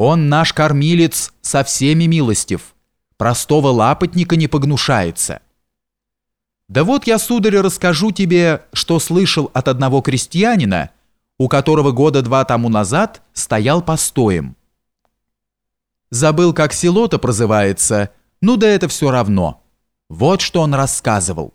Он наш кормилец со всеми милостив, простого лапотника не погнушается. Да вот я, сударь, расскажу тебе, что слышал от одного крестьянина, у которого года 2 тому назад стоял постоем. Забыл, как село-то прозывается, ну да это все равно. Вот что он рассказывал.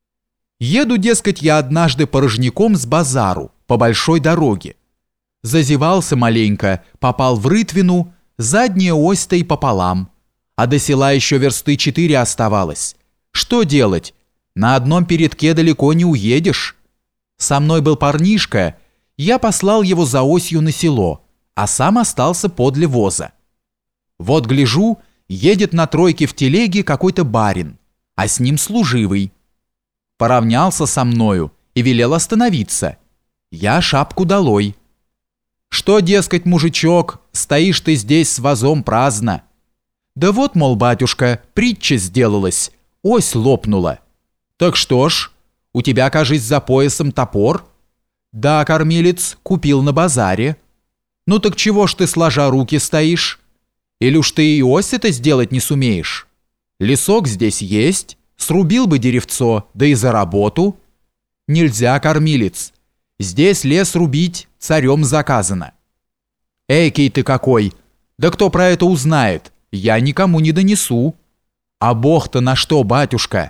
Еду, дескать, я однажды порожняком с базару по большой дороге. Зазевался маленько, попал в рытвину, задняя ось-то и пополам. А до села еще версты 4 оставалось. Что делать? На одном передке далеко не уедешь. Со мной был парнишка, я послал его за осью на село, а сам остался подле воза. Вот гляжу, едет на тройке в телеге какой-то барин, а с ним служивый. Поравнялся со мною и велел остановиться. Я шапку долой. «Что, дескать, мужичок, стоишь ты здесь с возом праздно?» «Да вот, мол, батюшка, притча сделалась, ось лопнула». «Так что ж, у тебя, кажись, за поясом топор?» «Да, кормилец, купил на базаре». «Ну так чего ж ты сложа руки стоишь? Или уж ты и ось это сделать не сумеешь? Лесок здесь есть, срубил бы деревцо, да и за работу». «Нельзя, кормилец, здесь лес рубить царем заказано». «Экий ты какой! Да кто про это узнает? Я никому не донесу». «А Бог-то на что, батюшка?»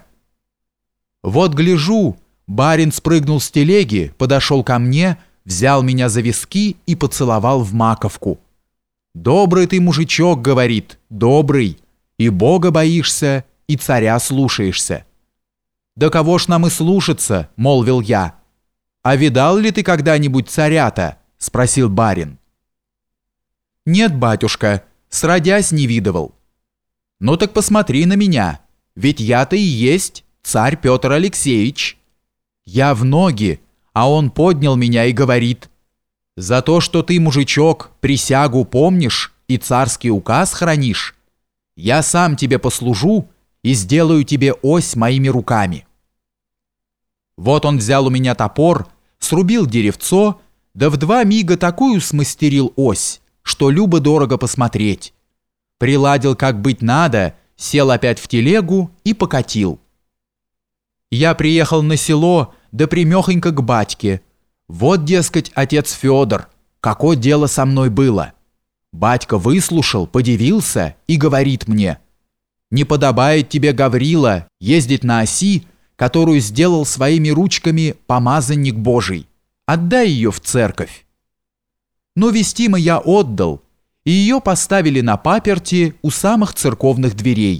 Вот гляжу, барин спрыгнул с телеги, подошел ко мне, взял меня за виски и поцеловал в маковку. «Добрый ты мужичок, — говорит, — добрый, и Бога боишься, и царя слушаешься». «Да кого ж нам и слушаться, — молвил я». «А видал ли ты когда-нибудь царя-то?» — спросил барин. «Нет, батюшка, сродясь не видывал». «Ну так посмотри на меня, ведь я-то и есть царь Петр Алексеевич». Я в ноги, а он поднял меня и говорит: «За то, что ты, мужичок, присягу помнишь и царский указ хранишь, я сам тебе послужу и сделаю тебе ось моими руками». Вот он взял у меня топор, срубил деревцо, да в 2 мига такую смастерил ось, что любо-дорого посмотреть. Приладил, как быть надо, сел опять в телегу и покатил. Я приехал на село, да примехонько к батьке. Вот, дескать, отец Федор, какое дело со мной было. Батька выслушал, подивился и говорит мне: «Не подобает тебе, Гаврила, ездить на оси, которую сделал своими ручками помазанник Божий. Отдай ее в церковь». Но вестимо я отдал, и ее поставили на паперти у самых церковных дверей.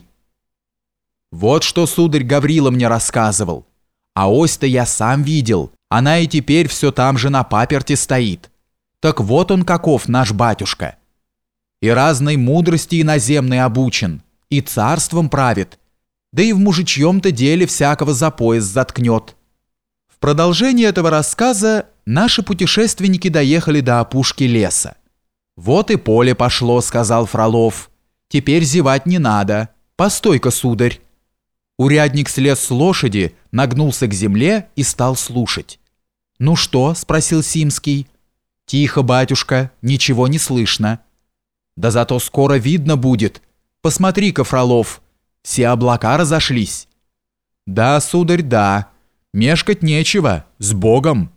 Вот что сударь Гаврила мне рассказывал. А ось-то я сам видел, она и теперь все там же на паперти стоит. Так вот он каков, наш батюшка. И разной мудрости иноземной обучен, и царством правит, да и в мужичьем-то деле всякого за пояс заткнет. В продолжение этого рассказа наши путешественники доехали до опушки леса. «Вот и поле пошло», — сказал Фролов. «Теперь зевать не надо. Постой-ка, сударь». Урядник слез с лошади, нагнулся к земле и стал слушать. «Ну что?» — спросил Симский. «Тихо, батюшка, ничего не слышно». «Да зато скоро видно будет. Посмотри-ка, Фролов, все облака разошлись». «Да, сударь, да. Мешкать нечего, с Богом».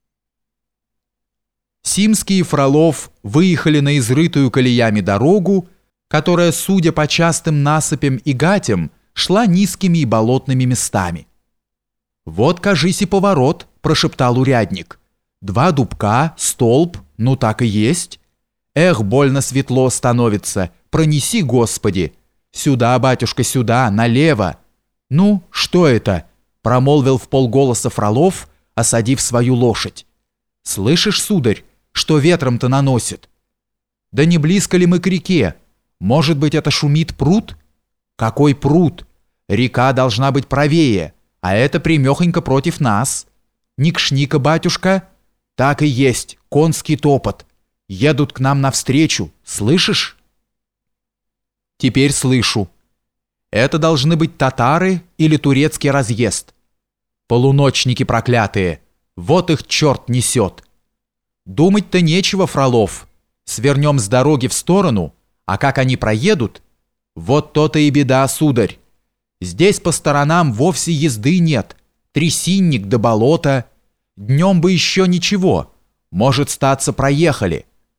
Симский и Фролов выехали на изрытую колеями дорогу, которая, судя по частым насыпям и гатям, шла низкими и болотными местами. «Вот, кажись, и поворот», — прошептал урядник. 2 дубка, столб, ну так и есть. Эх, больно светло становится, пронеси, Господи. Сюда, батюшка, сюда, налево». «Ну, что это?» — промолвил вполголоса Фролов, осадив свою лошадь. «Слышишь, сударь, что ветром-то наносит?» «Да не близко ли мы к реке? Может быть, это шумит пруд?» «Какой пруд? Река должна быть правее, а это примехонько против нас». «Ник-шника, батюшка?» «Так и есть, конский топот. Едут к нам навстречу, слышишь?» «Теперь слышу. Это должны быть татары или турецкий разъезд. Полуночники проклятые, вот их черт несет». «Думать-то нечего, Фролов. Свернем с дороги в сторону, а как они проедут? Вот то-то и беда, сударь. Здесь по сторонам вовсе езды нет, трясинник да болото. Днем бы еще ничего, может, статься, проехали.